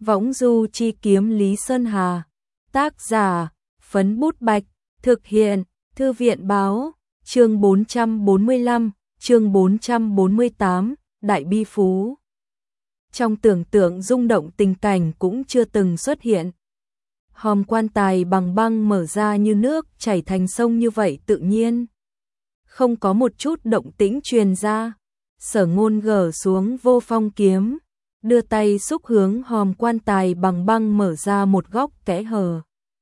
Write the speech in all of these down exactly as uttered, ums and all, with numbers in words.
Võng du chi kiếm Lý Sơn Hà. Tác giả, Phấn Bút Bạch. Thực hiện, Thư viện báo. Chương bốn trăm bốn mươi lăm, chương bốn trăm bốn mươi tám, Đại Bi Phú. Trong tưởng tượng rung động tình cảnh cũng chưa từng xuất hiện. Hòm quan tài bằng băng mở ra như nước chảy thành sông như vậy tự nhiên. Không có một chút động tĩnh truyền ra. Sở Ngôn gỡ xuống vô phong kiếm, đưa tay xúc hướng hòm quan tài bằng băng mở ra một góc kẽ hở.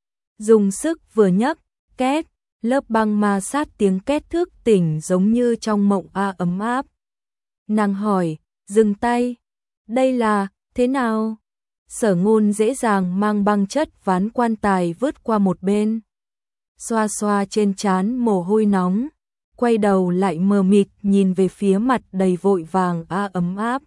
Dùng sức vừa nhấc, két, lớp băng ma sát tiếng két thức tỉnh giống như trong mộng a ấm áp. Nàng hỏi, dừng tay, đây là, thế nào? Sở Ngôn dễ dàng mang băng chất ván quan tài vứt qua một bên. Xoa xoa trên trán mồ hôi nóng, quay đầu lại mờ mịt nhìn về phía mặt đầy vội vàng a ấm áp.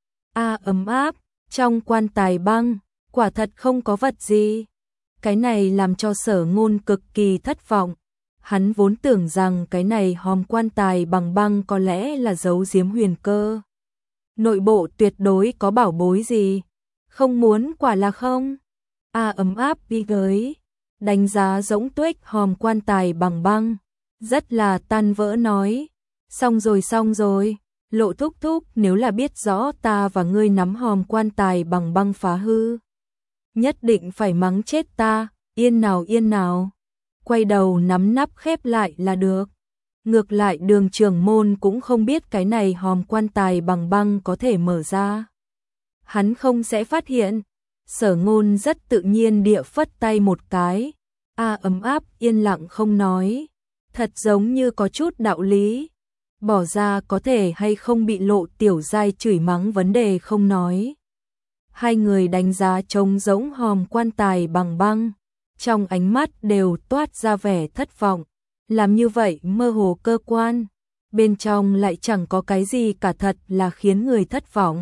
A ấm áp, trong quan tài băng, quả thật không có vật gì. Cái này làm cho Sở Ngôn cực kỳ thất vọng. Hắn vốn tưởng rằng cái này hòm quan tài bằng băng có lẽ là giấu giếm huyền cơ. Nội bộ tuyệt đối có bảo bối gì. Không muốn quả là không. A ấm áp đi tới, đánh giá rỗng tuếch hòm quan tài bằng băng. Rất là tan vỡ nói. Xong rồi xong rồi. Lộ thúc thúc, nếu là biết rõ ta và ngươi nắm hòm quan tài bằng băng phá hư, nhất định phải mắng chết ta, yên nào yên nào. Quay đầu nắm nắp khép lại là được. Ngược lại Đường trưởng môn cũng không biết cái này hòm quan tài bằng băng có thể mở ra. Hắn không sẽ phát hiện. Sở Ngôn rất tự nhiên địa phất tay một cái. A ấm áp yên lặng không nói. Thật giống như có chút đạo lý. Bỏ ra có thể hay không bị Lộ Tiểu Giai chửi mắng vấn đề không nói. Hai người đánh giá trống rỗng hòm quan tài bằng băng, trong ánh mắt đều toát ra vẻ thất vọng. Làm như vậy mơ hồ cơ quan, bên trong lại chẳng có cái gì cả, thật là khiến người thất vọng.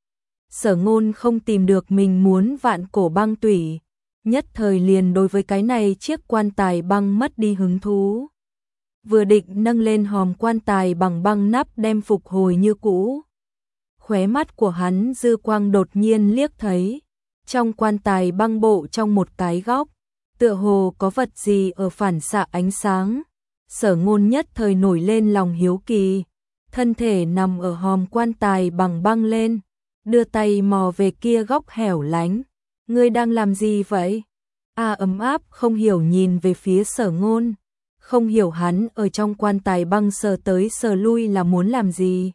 Sở Ngôn không tìm được mình muốn vạn cổ băng tủy, nhất thời liền đối với cái này chiếc quan tài băng mất đi hứng thú. Vừa định nâng lên hòm quan tài bằng băng nắp đem phục hồi như cũ, khóe mắt của hắn dư quang đột nhiên liếc thấy, trong quan tài băng bộ trong một cái góc, tựa hồ có vật gì ở phản xạ ánh sáng. Sở Ngôn nhất thời nổi lên lòng hiếu kỳ, thân thể nằm ở hòm quan tài bằng băng lên, đưa tay mò về kia góc hẻo lánh. Ngươi đang làm gì vậy? A ấm áp không hiểu nhìn về phía Sở Ngôn, không hiểu hắn ở trong quan tài băng sờ tới sờ lui là muốn làm gì.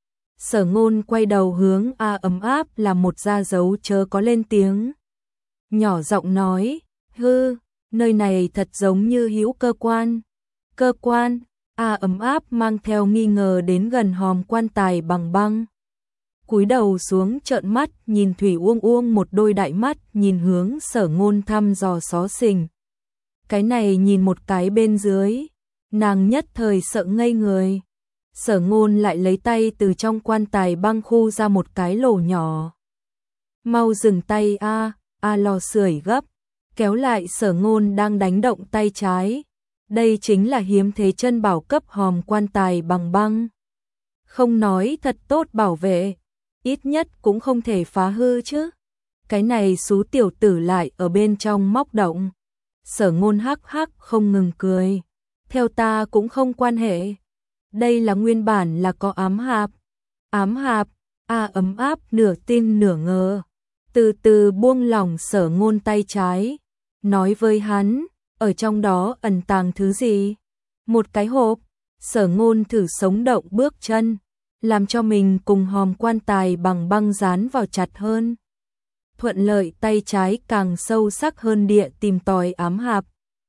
Sở Ngôn quay đầu hướng A ấm áp là một ra dấu chớ có lên tiếng. Nhỏ giọng nói, hư, nơi này thật giống như hữu cơ quan. Cơ quan? A ấm áp mang theo nghi ngờ đến gần hòm quan tài bằng băng. Cúi đầu xuống trợn mắt nhìn Thủy Uông Uông một đôi đại mắt nhìn hướng Sở Ngôn thăm dò xó xình. Cái này nhìn một cái bên dưới, nàng nhất thời sợ ngây người. Sở Ngôn lại lấy tay từ trong quan tài băng khu ra một cái lỗ nhỏ. Mau dừng tay a, a lò sưởi gấp, kéo lại Sở Ngôn đang đánh động tay trái. Đây chính là hiếm thế chân bảo cấp hòm quan tài bằng băng. Không nói thật tốt bảo vệ, ít nhất cũng không thể phá hư chứ. Cái này xú tiểu tử lại ở bên trong móc động. Sở Ngôn hắc hắc không ngừng cười. Theo ta cũng không quan hệ. Đây là nguyên bản là có ám hạp. Ám hạp? A ấm áp nửa tin nửa ngờ. Từ từ buông lỏng Sở Ngôn tay trái. Nói với hắn, ở trong đó ẩn tàng thứ gì? Một cái hộp. Sở Ngôn thử sống động bước chân, làm cho mình cùng hòm quan tài bằng băng dán vào chặt hơn. Thuận lợi tay trái càng sâu sắc hơn địa tìm tòi ám hạp.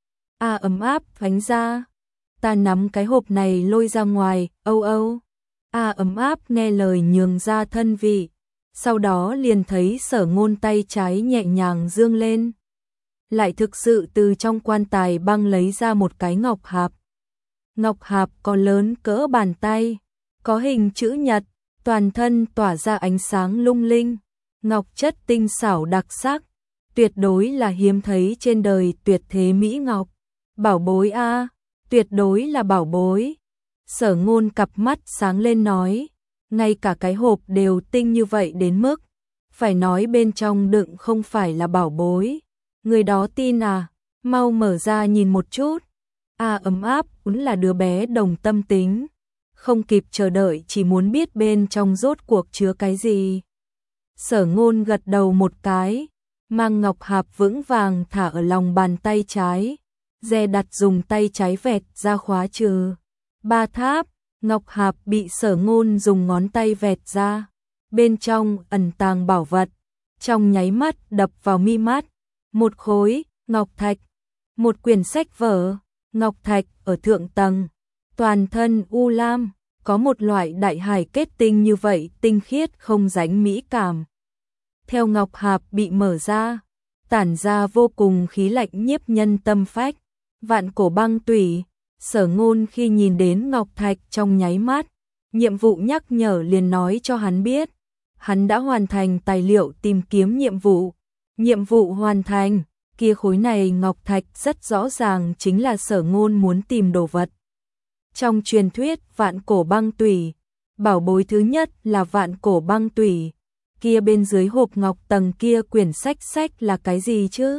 A ấm áp phánh ra. Ta nắm cái hộp này lôi ra ngoài, âu âu. A ấm áp nghe lời nhường ra thân vị. Sau đó liền thấy Sở Ngôn tay trái nhẹ nhàng dương lên. Lại thực sự từ trong quan tài băng lấy ra một cái ngọc hạp. Ngọc hạp có lớn cỡ bàn tay, có hình chữ nhật, toàn thân tỏa ra ánh sáng lung linh. Ngọc chất tinh xảo đặc sắc, tuyệt đối là hiếm thấy trên đời tuyệt thế mỹ ngọc. Bảo bối a, tuyệt đối là bảo bối. Sở Ngôn cặp mắt sáng lên nói, ngay cả cái hộp đều tinh như vậy đến mức phải nói bên trong đựng không phải là bảo bối. Người đó tin à, mau mở ra nhìn một chút. À ấm áp, cũng là đứa bé đồng tâm tính. Không kịp chờ đợi chỉ muốn biết bên trong rốt cuộc chứa cái gì. Sở Ngôn gật đầu một cái, mang ngọc hạp vững vàng thả ở lòng bàn tay trái, dè đặt dùng tay trái vẹt ra khóa trừ. Ba tháp, ngọc hạp bị Sở Ngôn dùng ngón tay vẹt ra, bên trong ẩn tàng bảo vật, trong nháy mắt đập vào mi mắt, một khối ngọc thạch, một quyển sách vở, ngọc thạch ở thượng tầng, toàn thân u lam, có một loại đại hải kết tinh như vậy, tinh khiết không dính mỹ cảm. Theo ngọc hạp bị mở ra, tản ra vô cùng khí lạnh nhiếp nhân tâm phách. Vạn cổ băng tủy, Sở Ngôn khi nhìn đến ngọc thạch trong nháy mắt, nhiệm vụ nhắc nhở liền nói cho hắn biết, hắn đã hoàn thành tài liệu tìm kiếm nhiệm vụ. Nhiệm vụ hoàn thành, kia khối này ngọc thạch rất rõ ràng chính là Sở Ngôn muốn tìm đồ vật. Trong truyền thuyết vạn cổ băng tủy, bảo bối thứ nhất là vạn cổ băng tủy, kia bên dưới hộp ngọc tầng kia quyển sách sách là cái gì chứ?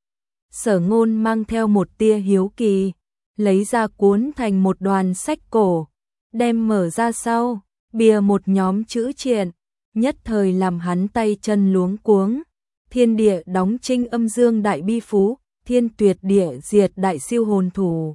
Sở Ngôn mang theo một tia hiếu kỳ, lấy ra cuốn thành một đoàn sách cổ, đem mở ra sau, bìa một nhóm chữ triện, nhất thời làm hắn tay chân luống cuống. Thiên địa đóng trinh âm dương đại bi phú, thiên tuyệt địa diệt đại siêu hồn thủ.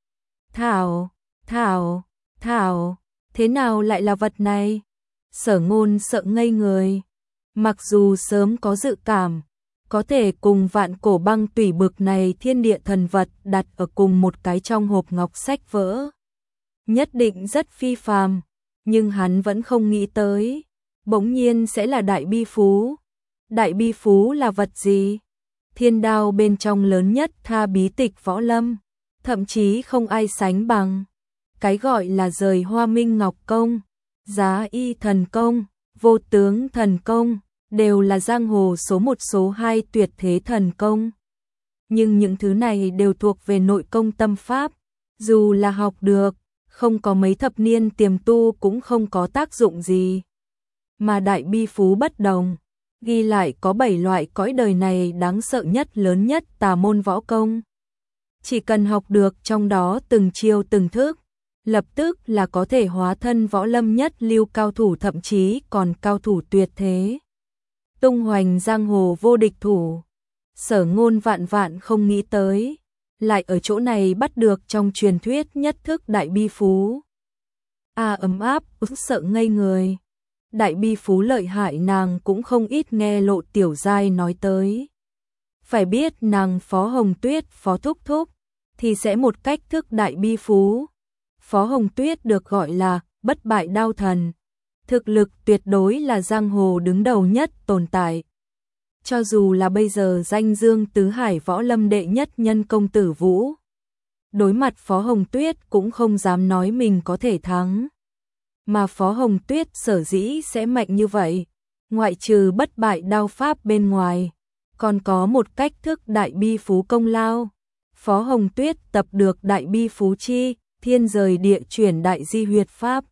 Thảo, thảo, thảo, thế nào lại là vật này? Sở Ngôn sợ ngây người. Mặc dù sớm có dự cảm, có thể cùng vạn cổ băng tủy bực này thiên địa thần vật đặt ở cùng một cái trong hộp ngọc sách vỡ, nhất định rất phi phàm, nhưng hắn vẫn không nghĩ tới, bỗng nhiên sẽ là đại bi phú. Đại bi phú là vật gì? Thiên đao bên trong lớn nhất tha bí tịch võ lâm, thậm chí không ai sánh bằng. Cái gọi là rời hoa minh ngọc công, giá y thần công, vô tướng thần công, đều là giang hồ số một số hai tuyệt thế thần công. Nhưng những thứ này đều thuộc về nội công tâm pháp, dù là học được, không có mấy thập niên tiềm tu cũng không có tác dụng gì. Mà đại bi phú bất đồng, ghi lại có bảy loại cõi đời này đáng sợ nhất lớn nhất tà môn võ công. Chỉ cần học được trong đó từng chiêu từng thức, lập tức là có thể hóa thân võ lâm nhất lưu cao thủ, thậm chí còn cao thủ tuyệt thế. Tung hoành giang hồ vô địch thủ. Sở Ngôn vạn vạn không nghĩ tới, lại ở chỗ này bắt được trong truyền thuyết nhất thức đại bi phú. À ấm áp, sợ ngây người. Đại bi phú lợi hại nàng cũng không ít nghe Lộ Tiểu Giai nói tới. Phải biết nàng Phó Hồng Tuyết Phó Thúc Thúc thì sẽ một cách thức đại bi phú. Phó Hồng Tuyết được gọi là bất bại đao thần, thực lực tuyệt đối là giang hồ đứng đầu nhất tồn tại. Cho dù là bây giờ danh dương tứ hải võ lâm đệ nhất nhân công tử Vũ, đối mặt Phó Hồng Tuyết cũng không dám nói mình có thể thắng. Mà Phó Hồng Tuyết sở dĩ sẽ mạnh như vậy, ngoại trừ bất bại đao pháp bên ngoài, còn có một cách thức đại bi phú công lao. Phó Hồng Tuyết tập được đại bi phú chi, thiên rời địa chuyển đại di huyệt pháp.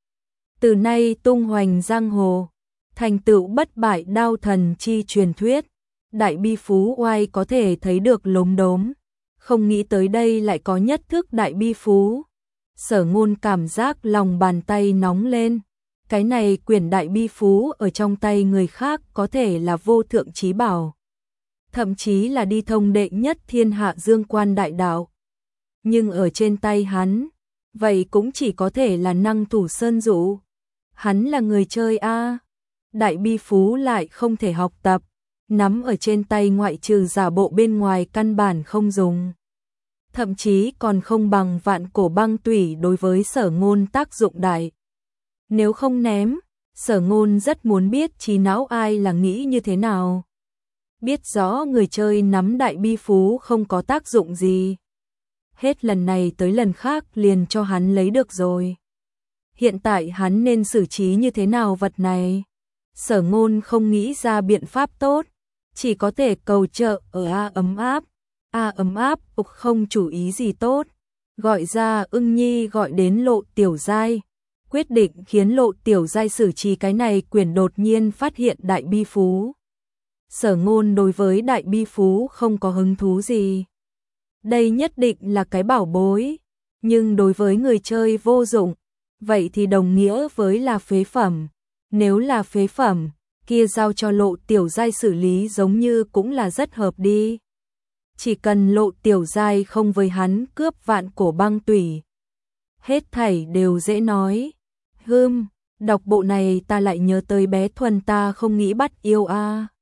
Từ nay tung hoành giang hồ, thành tựu bất bại đao thần chi truyền thuyết, đại bi phú oai có thể thấy được lốm đốm. Không nghĩ tới đây lại có nhất thức đại bi phú. Sở Ngôn cảm giác lòng bàn tay nóng lên. Cái này quyển đại bi phú ở trong tay người khác có thể là vô thượng chí bảo, thậm chí là đi thông đệ nhất thiên hạ dương quan đại đạo. Nhưng ở trên tay hắn, vậy cũng chỉ có thể là năng thủ sơn dụ. Hắn là người chơi a, đại bi phú lại không thể học tập, nắm ở trên tay ngoại trừ giả bộ bên ngoài căn bản không dùng. Thậm chí còn không bằng vạn cổ băng tủy đối với Sở Ngôn tác dụng đại. Nếu không ném, Sở Ngôn rất muốn biết trí não ai là nghĩ như thế nào. Biết rõ người chơi nắm đại bi phú không có tác dụng gì, hết lần này tới lần khác liền cho hắn lấy được rồi. Hiện tại hắn nên xử trí như thế nào vật này? Sở Ngôn không nghĩ ra biện pháp tốt, chỉ có thể cầu trợ ở A ấm áp. A ấm áp ục không chủ ý gì tốt, gọi ra Ưng Nhi gọi đến Lộ Tiểu Giai, quyết định khiến Lộ Tiểu Giai xử trí cái này quyển đột nhiên phát hiện Đại Bi Phú. Sở Ngôn đối với Đại Bi Phú không có hứng thú gì. Đây nhất định là cái bảo bối, nhưng đối với người chơi vô dụng, vậy thì đồng nghĩa với là phế phẩm. Nếu là phế phẩm, kia giao cho Lộ Tiểu Giai xử lý giống như cũng là rất hợp đi. Chỉ cần Lộ Tiểu Giai không với hắn cướp vạn cổ băng tủy, hết thảy đều dễ nói. Hừm, đọc bộ này ta lại nhớ tới bé Thuần ta không nghĩ bắt yêu a.